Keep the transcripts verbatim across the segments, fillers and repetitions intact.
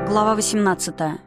Глава восемнадцатая.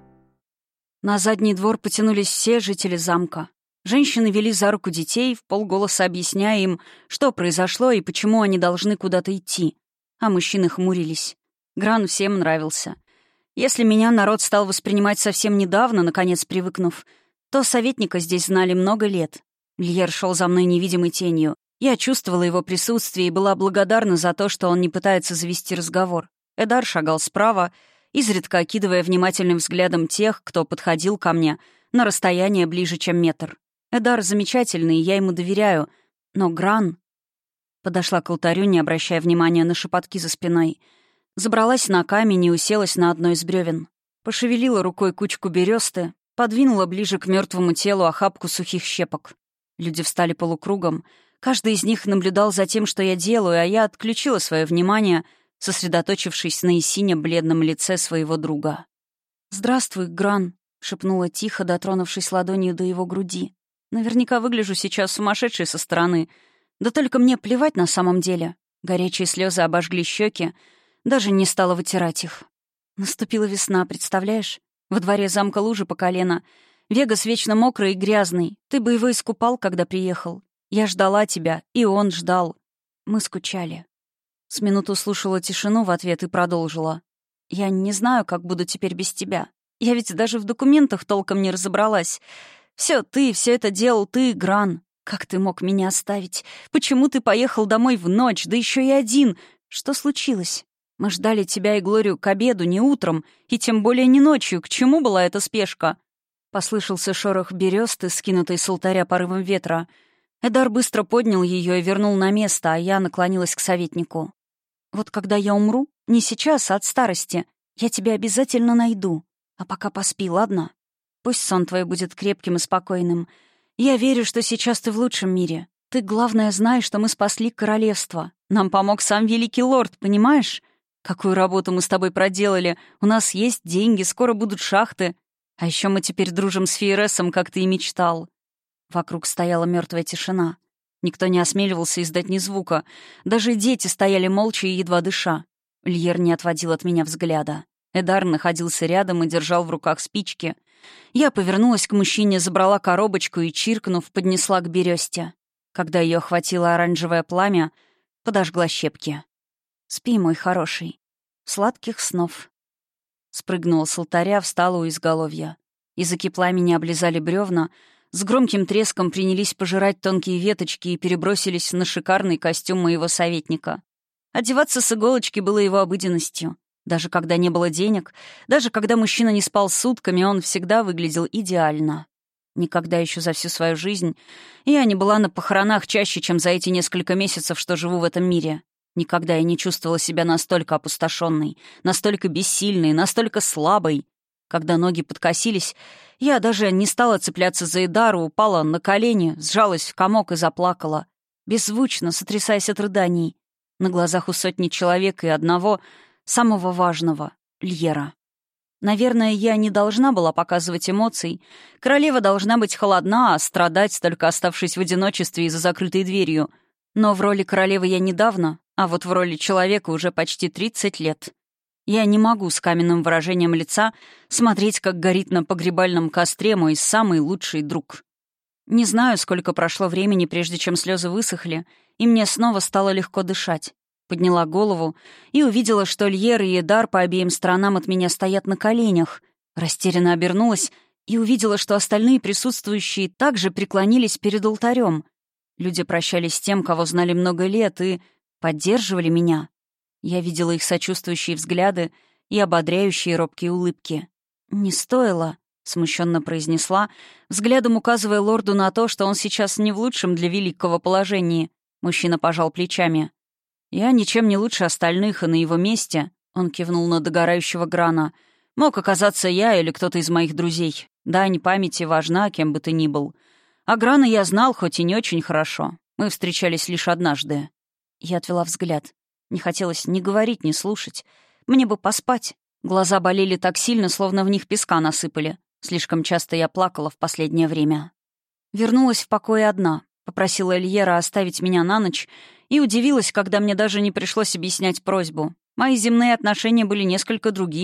На задний двор потянулись все жители замка. Женщины вели за руку детей, вполголоса объясняя им, что произошло и почему они должны куда-то идти. А мужчины хмурились. Гран всем нравился. Если меня народ стал воспринимать совсем недавно, наконец привыкнув, то советника здесь знали много лет. Льер шел за мной невидимой тенью. Я чувствовала его присутствие и была благодарна за то, что он не пытается завести разговор. Эдар шагал справа, изредка окидывая внимательным взглядом тех, кто подходил ко мне на расстояние ближе, чем метр. Эдар замечательный, я ему доверяю, но Гран... Подошла к алтарю, не обращая внимания на шепотки за спиной. Забралась на камень и уселась на одно из бревен. Пошевелила рукой кучку бересты, подвинула ближе к мертвому телу охапку сухих щепок. Люди встали полукругом. Каждый из них наблюдал за тем, что я делаю, а я отключила свое внимание, сосредоточившись на сине-бледном лице своего друга. «Здравствуй, Гран», — шепнула тихо, дотронувшись ладонью до его груди. «Наверняка выгляжу сейчас сумасшедшей со стороны. Да только мне плевать на самом деле». Горячие слезы обожгли щеки, даже не стала вытирать их. Наступила весна, представляешь? Во дворе замка лужи по колено. Вегас вечно мокрый и грязный. Ты бы его искупал, когда приехал. Я ждала тебя, и он ждал. Мы скучали. С минуту слушала тишину в ответ и продолжила. «Я не знаю, как буду теперь без тебя. Я ведь даже в документах толком не разобралась. Все ты, все это делал ты, Гран. Как ты мог меня оставить? Почему ты поехал домой в ночь, да еще и один? Что случилось? Мы ждали тебя и Глорию к обеду, не утром, и тем более не ночью. К чему была эта спешка?» Послышался шорох бересты, скинутой с алтаря порывом ветра. Эдар быстро поднял ее и вернул на место, а я наклонилась к советнику. «Вот когда я умру, не сейчас, а от старости, я тебя обязательно найду. А пока поспи, ладно? Пусть сон твой будет крепким и спокойным. Я верю, что сейчас ты в лучшем мире. Ты, главное, знаешь, что мы спасли королевство. Нам помог сам великий лорд, понимаешь? Какую работу мы с тобой проделали. У нас есть деньги, скоро будут шахты. А еще мы теперь дружим с Фейресом, как ты и мечтал». Вокруг стояла мертвая тишина. Никто не осмеливался издать ни звука. Даже дети стояли молча и едва дыша. Льер не отводил от меня взгляда. Эдар находился рядом и держал в руках спички. Я повернулась к мужчине, забрала коробочку и, чиркнув, поднесла к бересте. Когда ее охватило оранжевое пламя, подожгла щепки. «Спи, мой хороший. Сладких снов». Спрыгнула с алтаря, встала у изголовья. Языки пламени облизали бревна, с громким треском принялись пожирать тонкие веточки и перебросились на шикарный костюм моего советника. Одеваться с иголочки было его обыденностью. Даже когда не было денег, даже когда мужчина не спал сутками, он всегда выглядел идеально. Никогда еще за всю свою жизнь я не была на похоронах чаще, чем за эти несколько месяцев, что живу в этом мире. Никогда я не чувствовала себя настолько опустошенной, настолько бессильной, настолько слабой. Когда ноги подкосились, я даже не стала цепляться за Эдару, упала на колени, сжалась в комок и заплакала, беззвучно, сотрясаясь от рыданий, на глазах у сотни человек и одного, самого важного — Льера. Наверное, я не должна была показывать эмоций. Королева должна быть холодна, а страдать, только оставшись в одиночестве и за закрытой дверью. Но в роли королевы я недавно, а вот в роли человека уже почти тридцать лет. Я не могу с каменным выражением лица смотреть, как горит на погребальном костре мой самый лучший друг. Не знаю, сколько прошло времени, прежде чем слезы высохли, и мне снова стало легко дышать. Подняла голову и увидела, что Льер и Эдар по обеим сторонам от меня стоят на коленях. Растерянно обернулась и увидела, что остальные присутствующие также преклонились перед алтарем. Люди прощались с тем, кого знали много лет, и поддерживали меня. Я видела их сочувствующие взгляды и ободряющие робкие улыбки. «Не стоило», — смущенно произнесла, взглядом указывая лорду на то, что он сейчас не в лучшем для великого положении. Мужчина пожал плечами. «Я ничем не лучше остальных, и на его месте», — он кивнул на догорающего Грана, «мог оказаться я или кто-то из моих друзей. Дань памяти важна, кем бы ты ни был. А Грана я знал, хоть и не очень хорошо. Мы встречались лишь однажды». Я отвела взгляд. Не хотелось ни говорить, ни слушать. Мне бы поспать. Глаза болели так сильно, словно в них песка насыпали. Слишком часто я плакала в последнее время. Вернулась в покое одна. Попросила Эльера оставить меня на ночь и удивилась, когда мне даже не пришлось объяснять просьбу. Мои земные отношения были несколько другими.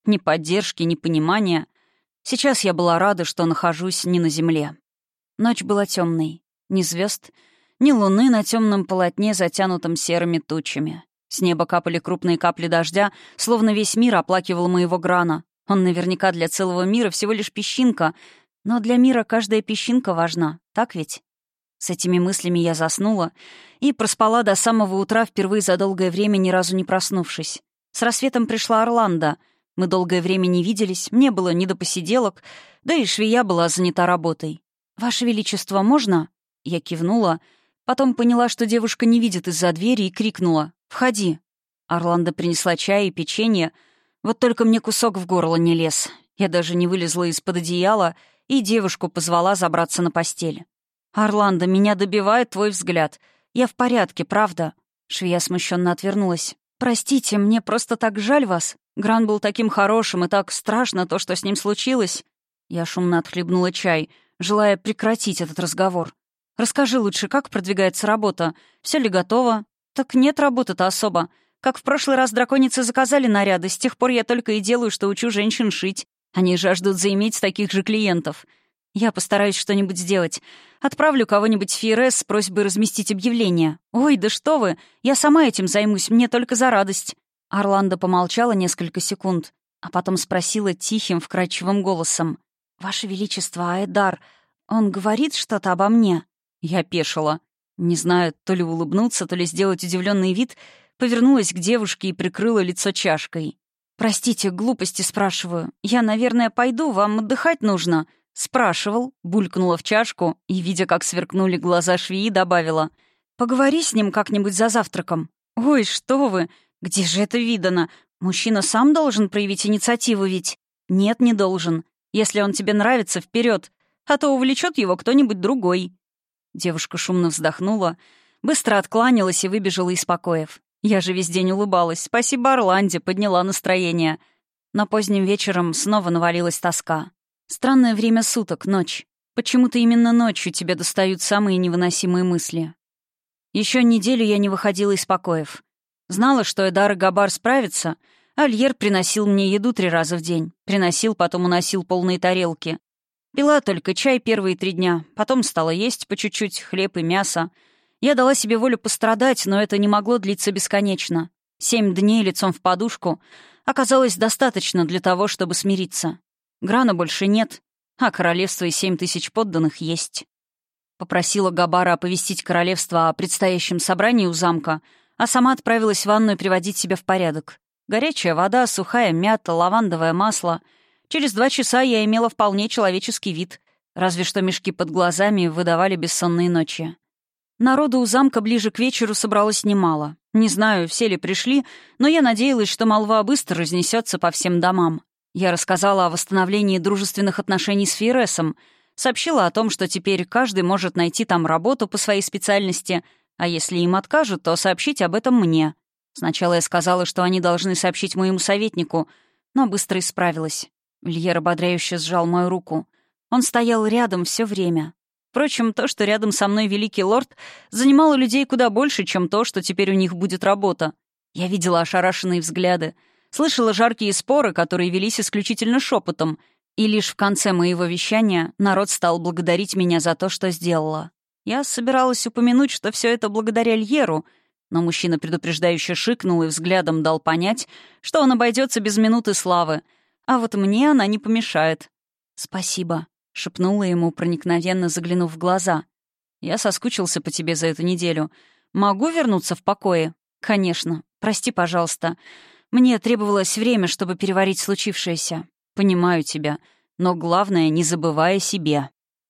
Ни поддержки, ни понимания. Сейчас я была рада, что нахожусь не на земле. Ночь была темной. Ни звезд, ни луны на темном полотне, затянутом серыми тучами. С неба капали крупные капли дождя, словно весь мир оплакивал моего Грана. Он наверняка для целого мира всего лишь песчинка, но для мира каждая песчинка важна, так ведь? С этими мыслями я заснула и проспала до самого утра, впервые за долгое время ни разу не проснувшись. С рассветом пришла Орландо. Мы долгое время не виделись, мне было не до посиделок, да и швея была занята работой. «Ваше Величество, можно?» Я кивнула, потом поняла, что девушка не видит из-за двери, и крикнула: «Входи». Орландо принесла чай и печенье, вот только мне кусок в горло не лез. Я даже не вылезла из-под одеяла и девушку позвала забраться на постель. «Орландо, меня добивает твой взгляд. Я в порядке, правда?» Швея смущенно отвернулась. «Простите, мне просто так жаль вас. Гран был таким хорошим, и так страшно то, что с ним случилось». Я шумно отхлебнула чай, желая прекратить этот разговор. «Расскажи лучше, как продвигается работа? Все ли готово?» «Так нет работы-то особо. Как в прошлый раз драконицы заказали наряды, с тех пор я только и делаю, что учу женщин шить. Они жаждут заиметь таких же клиентов. Я постараюсь что-нибудь сделать. Отправлю кого-нибудь в Фиерес с просьбой разместить объявление. Ой, да что вы! Я сама этим займусь, мне только за радость». Орландо помолчала несколько секунд, а потом спросила тихим, вкрадчивым голосом: «Ваше Величество, а Эдар, он говорит что-то обо мне?» Я опешила. Не знаю, то ли улыбнуться, то ли сделать удивленный вид, повернулась к девушке и прикрыла лицо чашкой. «Простите, глупости спрашиваю. Я, наверное, пойду, вам отдыхать нужно». «Спрашивал», булькнула в чашку и, видя, как сверкнули глаза швеи, добавила: «Поговори с ним как-нибудь за завтраком». «Ой, что вы! Где же это видано? Мужчина сам должен проявить инициативу ведь?» «Нет, не должен. Если он тебе нравится, вперед, а то увлечет его кто-нибудь другой». Девушка шумно вздохнула, быстро откланялась и выбежала из покоев. Я же весь день улыбалась. Спасибо Орланде, подняла настроение. Но поздним вечером снова навалилась тоска. Странное время суток, ночь. Почему-то именно ночью тебе достают самые невыносимые мысли. Еще неделю я не выходила из покоев. Знала, что Эдар и Габар справятся. Альер приносил мне еду три раза в день. Приносил, потом уносил полные тарелки. Пила только чай первые три дня. Потом стала есть по чуть-чуть хлеб и мясо. Я дала себе волю пострадать, но это не могло длиться бесконечно. Семь дней лицом в подушку оказалось достаточно для того, чтобы смириться. Грана больше нет, а королевство и семь тысяч подданных есть. Попросила Габара оповестить королевство о предстоящем собрании у замка, а сама отправилась в ванную приводить себя в порядок. Горячая вода, сухая мята, лавандовое масло. Через два часа я имела вполне человеческий вид, разве что мешки под глазами выдавали бессонные ночи. Народу у замка ближе к вечеру собралось немало. Не знаю, все ли пришли, но я надеялась, что молва быстро разнесется по всем домам. Я рассказала о восстановлении дружественных отношений с Фиересом, сообщила о том, что теперь каждый может найти там работу по своей специальности, а если им откажут, то сообщить об этом мне. Сначала я сказала, что они должны сообщить моему советнику, но быстро исправилась. Вильер ободряюще сжал мою руку. Он стоял рядом все время. Впрочем, то, что рядом со мной великий лорд, занимало людей куда больше, чем то, что теперь у них будет работа. Я видела ошарашенные взгляды, слышала жаркие споры, которые велись исключительно шепотом, и лишь в конце моего вещания народ стал благодарить меня за то, что сделала. Я собиралась упомянуть, что все это благодаря Льеру, но мужчина предупреждающе шикнул и взглядом дал понять, что он обойдется без минуты славы, а вот мне она не помешает. «Спасибо», — шепнула ему, проникновенно заглянув в глаза. «Я соскучился по тебе за эту неделю. Могу вернуться в покое?» «Конечно. Прости, пожалуйста. Мне требовалось время, чтобы переварить случившееся. Понимаю тебя, но главное, не забывай о себе».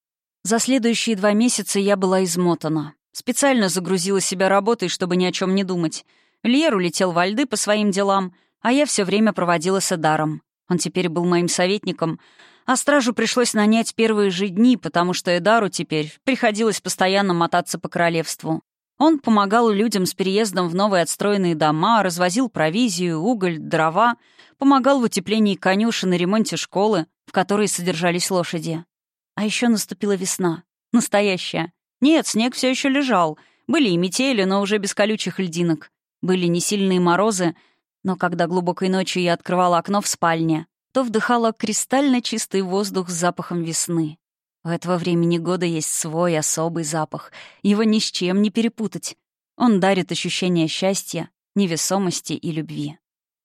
За следующие два месяца я была измотана. Специально загрузила себя работой, чтобы ни о чем не думать. Льер улетел во льды по своим делам, а я все время проводила с Эдаром. Он теперь был моим советником, а стражу пришлось нанять первые же дни, потому что Эдару теперь приходилось постоянно мотаться по королевству. Он помогал людям с переездом в новые отстроенные дома, развозил провизию, уголь, дрова, помогал в утеплении конюшен и ремонте школы, в которой содержались лошади. А еще наступила весна. Настоящая. Нет, снег все еще лежал. Были и метели, но уже без колючих льдинок. Были несильные морозы, Но когда глубокой ночью я открывала окно в спальне, то вдыхала кристально чистый воздух с запахом весны. У этого времени года есть свой особый запах. Его ни с чем не перепутать. Он дарит ощущение счастья, невесомости и любви.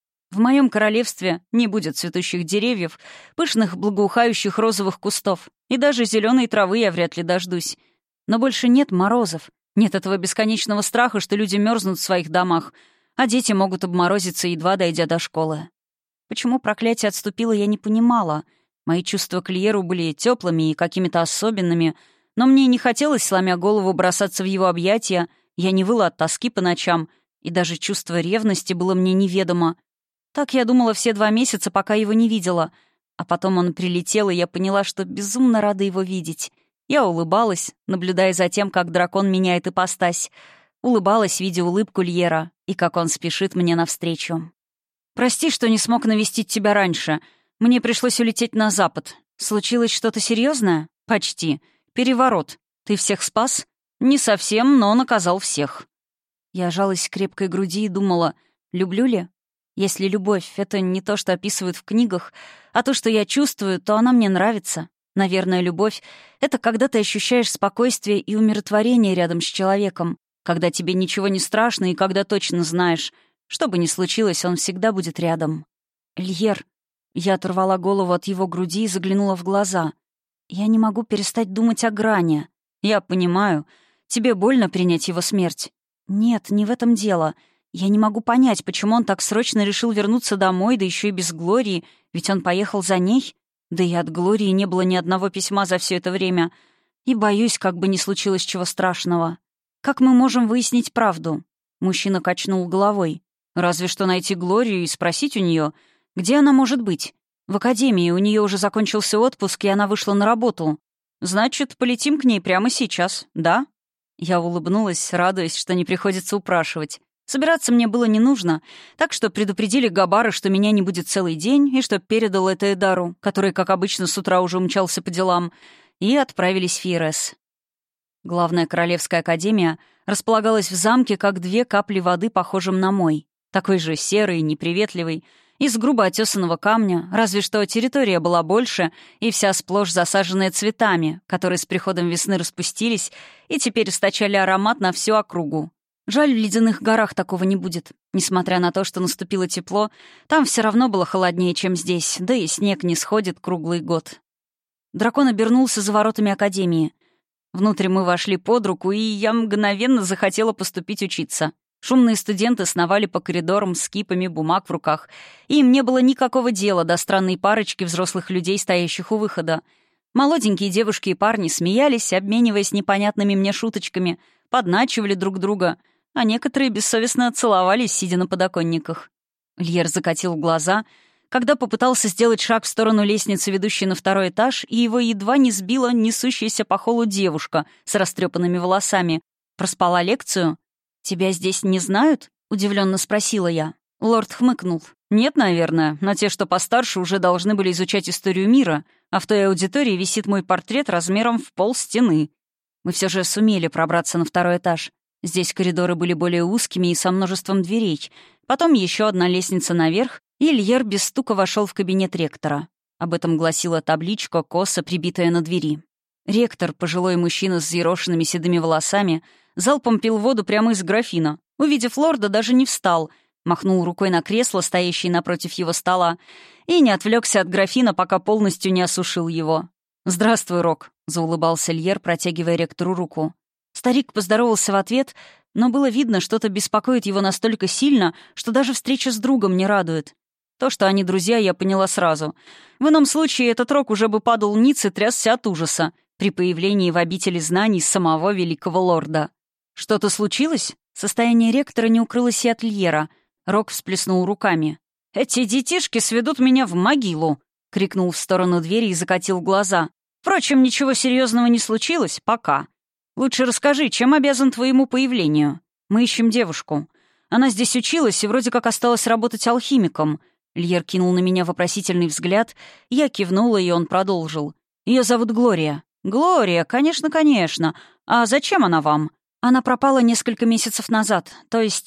В моем королевстве не будет цветущих деревьев, пышных благоухающих розовых кустов, и даже зеленой травы я вряд ли дождусь. Но больше нет морозов, нет этого бесконечного страха, что люди мерзнут в своих домах, а дети могут обморозиться, едва дойдя до школы. Почему проклятие отступило, я не понимала. Мои чувства к Льеру были теплыми и какими-то особенными, но мне не хотелось, сломя голову, бросаться в его объятия, я не выла от тоски по ночам, и даже чувство ревности было мне неведомо. Так я думала все два месяца, пока его не видела. А потом он прилетел, и я поняла, что безумно рада его видеть. Я улыбалась, наблюдая за тем, как дракон меняет ипостась. Улыбалась, видя улыбку Льера, и как он спешит мне навстречу. «Прости, что не смог навестить тебя раньше. Мне пришлось улететь на запад. Случилось что-то серьезное? Почти. Переворот. Ты всех спас? Не совсем, но наказал всех». Я жалась к крепкой груди и думала, люблю ли? Если любовь — это не то, что описывают в книгах, а то, что я чувствую, то она мне нравится. Наверное, любовь — это когда ты ощущаешь спокойствие и умиротворение рядом с человеком, когда тебе ничего не страшно и когда точно знаешь, что бы ни случилось, он всегда будет рядом. «Льер». Я оторвала голову от его груди и заглянула в глаза. «Я не могу перестать думать о Гране. Я понимаю. Тебе больно принять его смерть?» «Нет, не в этом дело. Я не могу понять, почему он так срочно решил вернуться домой, да еще и без Глории, ведь он поехал за ней. Да и от Глории не было ни одного письма за все это время. И боюсь, как бы ни случилось чего страшного. Как мы можем выяснить правду?» Мужчина качнул головой. «Разве что найти Глорию и спросить у нее, где она может быть. В академии у нее уже закончился отпуск, и она вышла на работу. Значит, полетим к ней прямо сейчас, да?» Я улыбнулась, радуясь, что не приходится упрашивать. Собираться мне было не нужно, так что предупредили Габара, что меня не будет целый день, и что передал это Эдару, который, как обычно, с утра уже умчался по делам, и отправились в Фиерес. Главная Королевская академия располагалась в замке, как две капли воды, похожим на мой. Такой же серый, неприветливый, из грубо отесанного камня, разве что территория была больше и вся сплошь засаженная цветами, которые с приходом весны распустились и теперь источали аромат на всю округу. Жаль, в ледяных горах такого не будет. Несмотря на то, что наступило тепло, там все равно было холоднее, чем здесь, да и снег не сходит круглый год. Дракон обернулся за воротами академии. Внутрь мы вошли под руку, и я мгновенно захотела поступить учиться. Шумные студенты сновали по коридорам с кипами бумаг в руках, и им не было никакого дела до странной парочки взрослых людей, стоящих у выхода. Молоденькие девушки и парни смеялись, обмениваясь непонятными мне шуточками, подначивали друг друга, а некоторые бессовестно целовались, сидя на подоконниках. Льер закатил глаза, когда попытался сделать шаг в сторону лестницы, ведущей на второй этаж, и его едва не сбила несущаяся по холлу девушка с растрепанными волосами. «Проспала лекцию?» «Тебя здесь не знают?» — удивленно спросила я. Лорд хмыкнул. «Нет, наверное, но те, что постарше, уже должны были изучать историю мира, а в той аудитории висит мой портрет размером в пол стены». Мы все же сумели пробраться на второй этаж. Здесь коридоры были более узкими и со множеством дверей. Потом еще одна лестница наверх, и Льер без стука вошел в кабинет ректора. Об этом гласила табличка, косо прибитая на двери. Ректор, пожилой мужчина с взъерошенными седыми волосами, залпом пил воду прямо из графина. Увидев лорда, даже не встал, махнул рукой на кресло, стоящее напротив его стола, и не отвлекся от графина, пока полностью не осушил его. «Здравствуй, Рок», — заулыбался Льер, протягивая ректору руку. Старик поздоровался в ответ, но было видно, что-то беспокоит его настолько сильно, что даже встреча с другом не радует. То, что они друзья, я поняла сразу. В ином случае этот Рок уже бы падал ниц и трясся от ужаса при появлении в обители знаний самого великого лорда. «Что-то случилось?» Состояние ректора не укрылось и от Льера. Рок всплеснул руками. «Эти детишки сведут меня в могилу!» — крикнул в сторону двери и закатил глаза. «Впрочем, ничего серьезного не случилось, пока. Лучше расскажи, чем обязан твоему появлению? Мы ищем девушку. Она здесь училась и вроде как осталась работать алхимиком». Льер кинул на меня вопросительный взгляд, я кивнула, и он продолжил. «Ее зовут Глория». «Глория, конечно, конечно. А зачем она вам?» «Она пропала несколько месяцев назад. То есть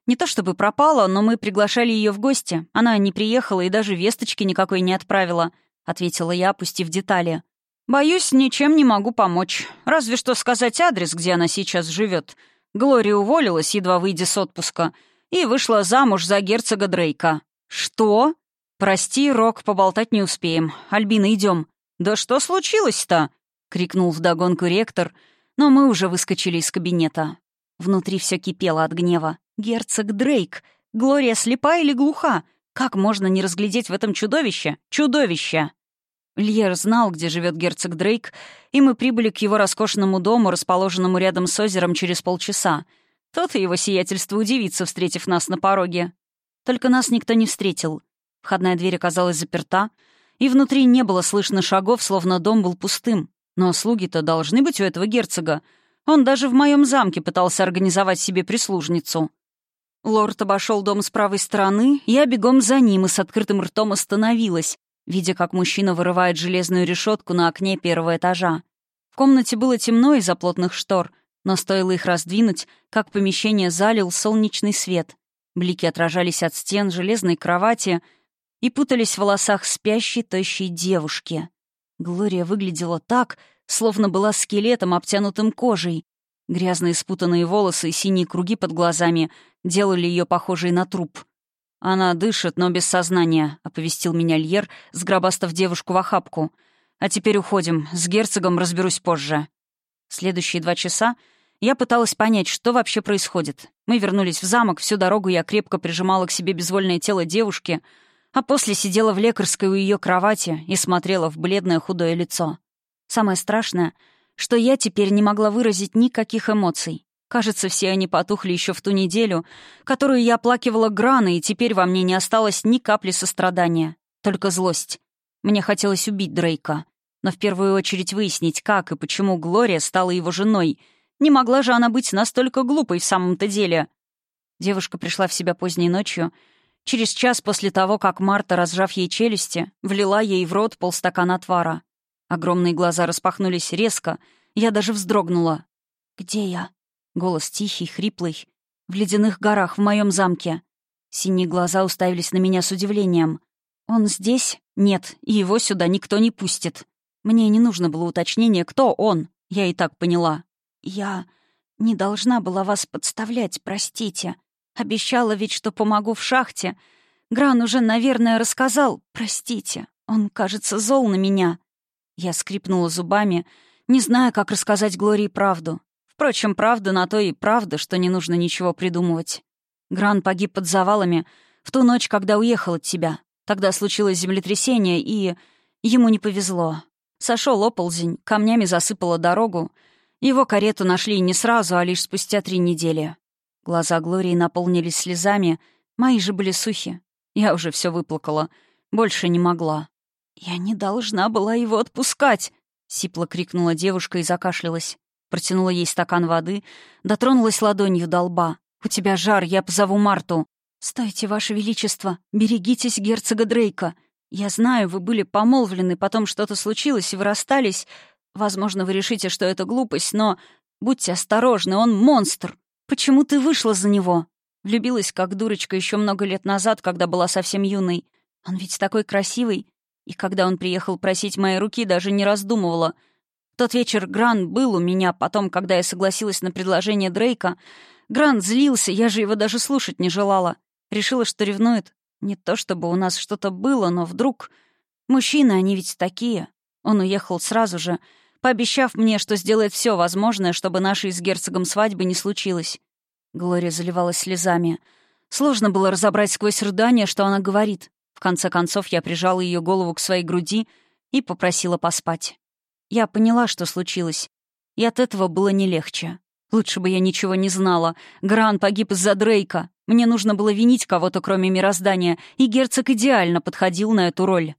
Не то чтобы пропала, но мы приглашали ее в гости. Она не приехала и даже весточки никакой не отправила», — ответила я, опустив детали. «Боюсь, ничем не могу помочь. Разве что сказать адрес, где она сейчас живет. Глория уволилась, едва выйдя с отпуска, и вышла замуж за герцога Дрейка». «Что?» «Прости, Рок, поболтать не успеем. Альбина, идем». «Да что случилось-то?» — крикнул вдогонку ректор, но мы уже выскочили из кабинета. Внутри все кипело от гнева. «Герцог Дрейк! Глория слепа или глуха? Как можно не разглядеть в этом чудовище? Чудовище!» Льер знал, где живет герцог Дрейк, и мы прибыли к его роскошному дому, расположенному рядом с озером, через полчаса. Тот и его сиятельство удивится, встретив нас на пороге. Только нас никто не встретил. Входная дверь оказалась заперта, и внутри не было слышно шагов, словно дом был пустым. Но слуги-то должны быть у этого герцога. Он даже в моем замке пытался организовать себе прислужницу. Лорд обошел дом с правой стороны, я бегом за ним и с открытым ртом остановилась, видя, как мужчина вырывает железную решетку на окне первого этажа. В комнате было темно из-за плотных штор, но стоило их раздвинуть, как помещение залил солнечный свет. Блики отражались от стен железной кровати и путались в волосах спящей тощей девушки. Глория выглядела так, словно была скелетом, обтянутым кожей. Грязные спутанные волосы и синие круги под глазами делали ее похожей на труп. «Она дышит, но без сознания», — оповестил меня Льер, сгробастав девушку в охапку. «А теперь уходим. С герцогом разберусь позже». Следующие два часа я пыталась понять, что вообще происходит. Мы вернулись в замок, всю дорогу я крепко прижимала к себе безвольное тело девушки, а после сидела в лекарской у ее кровати и смотрела в бледное худое лицо. Самое страшное, что я теперь не могла выразить никаких эмоций. Кажется, все они потухли еще в ту неделю, которую я оплакивала Грана, и теперь во мне не осталось ни капли сострадания, только злость. Мне хотелось убить Дрейка, но в первую очередь выяснить, как и почему Глория стала его женой. Не могла же она быть настолько глупой в самом-то деле. Девушка пришла в себя поздней ночью, через час после того, как Марта, разжав ей челюсти, влила ей в рот полстакана отвара. Огромные глаза распахнулись резко, я даже вздрогнула. «Где я?» Голос тихий, хриплый. «В ледяных горах, в моем замке». Синие глаза уставились на меня с удивлением. «Он здесь? Нет, и его сюда никто не пустит». Мне не нужно было уточнения, кто он. Я и так поняла. «Я не должна была вас подставлять, простите. Обещала ведь, что помогу в шахте. Гран уже, наверное, рассказал. Простите, он, кажется, зол на меня». Я скрипнула зубами, не зная, как рассказать Глории правду. Впрочем, правда на то и правда, что не нужно ничего придумывать. Гран погиб под завалами в ту ночь, когда уехал от тебя. Тогда случилось землетрясение, и ему не повезло. Сошел оползень, камнями засыпало дорогу. Его карету нашли не сразу, а лишь спустя три недели. Глаза Глории наполнились слезами, мои же были сухи. Я уже все выплакала, больше не могла. «Я не должна была его отпускать!» — сипло крикнула девушка и закашлялась. Протянула ей стакан воды, дотронулась ладонью до лба. «У тебя жар, я позову Марту». «Стойте, Ваше Величество, берегитесь герцога Дрейка. Я знаю, вы были помолвлены, потом что-то случилось, и вы расстались. Возможно, вы решите, что это глупость, но будьте осторожны, он монстр. Почему ты вышла за него?» Влюбилась как дурочка еще много лет назад, когда была совсем юной. Он ведь такой красивый. И когда он приехал просить моей руки, даже не раздумывала. В тот вечер Гран был у меня, потом, когда я согласилась на предложение Дрейка, Гран злился, я же его даже слушать не желала. Решила, что ревнует. Не то чтобы у нас что-то было, но вдруг... Мужчины, они ведь такие. Он уехал сразу же, пообещав мне, что сделает все возможное, чтобы нашей с герцогом свадьбы не случилось. Глория заливалась слезами. Сложно было разобрать сквозь рыдания, что она говорит. В конце концов, я прижала ее голову к своей груди и попросила поспать. Я поняла, что случилось, и от этого было не легче. Лучше бы я ничего не знала. Гран погиб из-за Дрейка. Мне нужно было винить кого-то, кроме мироздания, и герцог идеально подходил на эту роль.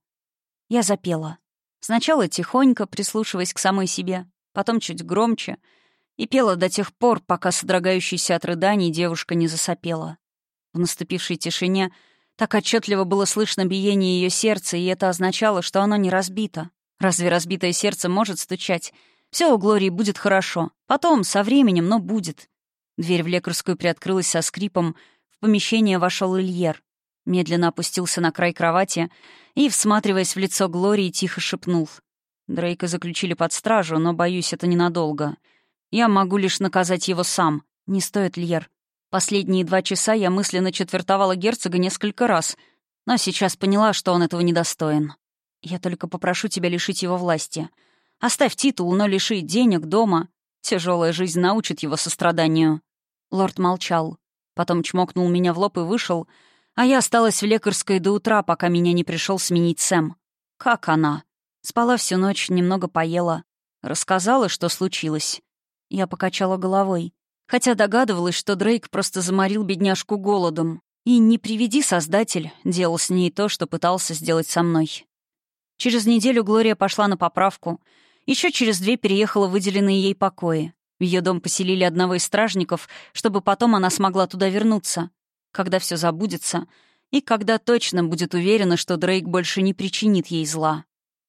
Я запела. Сначала тихонько, прислушиваясь к самой себе, потом чуть громче, и пела до тех пор, пока содрогающаяся от рыданий девушка не засопела. В наступившей тишине так отчетливо было слышно биение ее сердца, и это означало, что оно не разбито. Разве разбитое сердце может стучать? Все у Глории будет хорошо. Потом, со временем, но будет. Дверь в лекарскую приоткрылась со скрипом. В помещение вошел Ильер. Медленно опустился на край кровати и, всматриваясь в лицо Глории, тихо шепнул. «Дрейка заключили под стражу, но, боюсь, это ненадолго. Я могу лишь наказать его сам. Не стоит, Льер. Последние два часа я мысленно четвертовала герцога несколько раз, но сейчас поняла, что он этого недостоин. Я только попрошу тебя лишить его власти. Оставь титул, но лиши денег, дома. Тяжелая жизнь научит его состраданию». Лорд молчал. Потом чмокнул меня в лоб и вышел, а я осталась в лекарской до утра, пока меня не пришел сменить Сэм. Как она? Спала всю ночь, немного поела. Рассказала, что случилось. Я покачала головой, хотя догадывалась, что Дрейк просто заморил бедняжку голодом. И не приведи Создатель, делал с ней то, что пытался сделать со мной. Через неделю Глория пошла на поправку. Еще через две переехала в выделенные ей покои. В ее дом поселили одного из стражников, чтобы потом она смогла туда вернуться. Когда все забудется, и когда точно будет уверена, что Дрейк больше не причинит ей зла.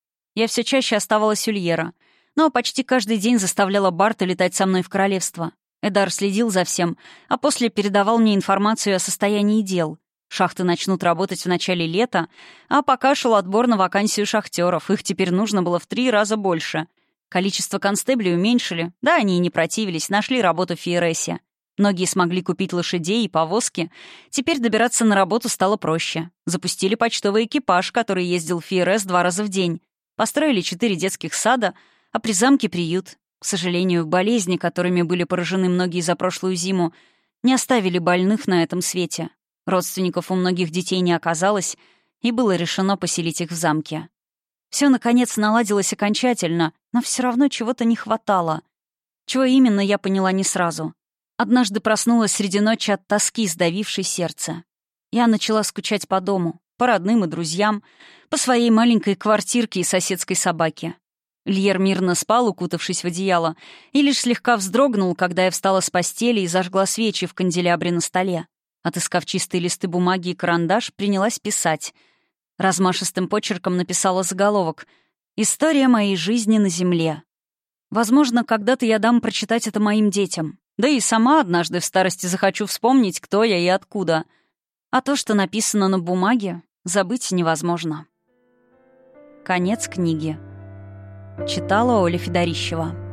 Я все чаще оставалась у Льера, но почти каждый день заставляла Барта летать со мной в королевство. Эдар следил за всем, а после передавал мне информацию о состоянии дел. Шахты начнут работать в начале лета, а пока шел отбор на вакансию шахтеров, их теперь нужно было в три раза больше. Количество констеблей уменьшили, да, они и не противились, нашли работу в Фиересе. Многие смогли купить лошадей и повозки. Теперь добираться на работу стало проще. Запустили почтовый экипаж, который ездил в Фиерес два раза в день. Построили четыре детских сада, а при замке приют. К сожалению, болезни, которыми были поражены многие за прошлую зиму, не оставили больных на этом свете. Родственников у многих детей не оказалось, и было решено поселить их в замке. Все, наконец, наладилось окончательно, но все равно чего-то не хватало. Чего именно, я поняла не сразу. Однажды проснулась среди ночи от тоски, сдавившей сердце. Я начала скучать по дому, по родным и друзьям, по своей маленькой квартирке и соседской собаке. Льер мирно спал, укутавшись в одеяло, и лишь слегка вздрогнул, когда я встала с постели и зажгла свечи в канделябре на столе. Отыскав чистые листы бумаги и карандаш, принялась писать. Размашистым почерком написала заголовок «История моей жизни на земле». Возможно, когда-то я дам прочитать это моим детям. Да и сама однажды в старости захочу вспомнить, кто я и откуда. А то, что написано на бумаге, забыть невозможно. Конец книги. Читала Оля Федорищева.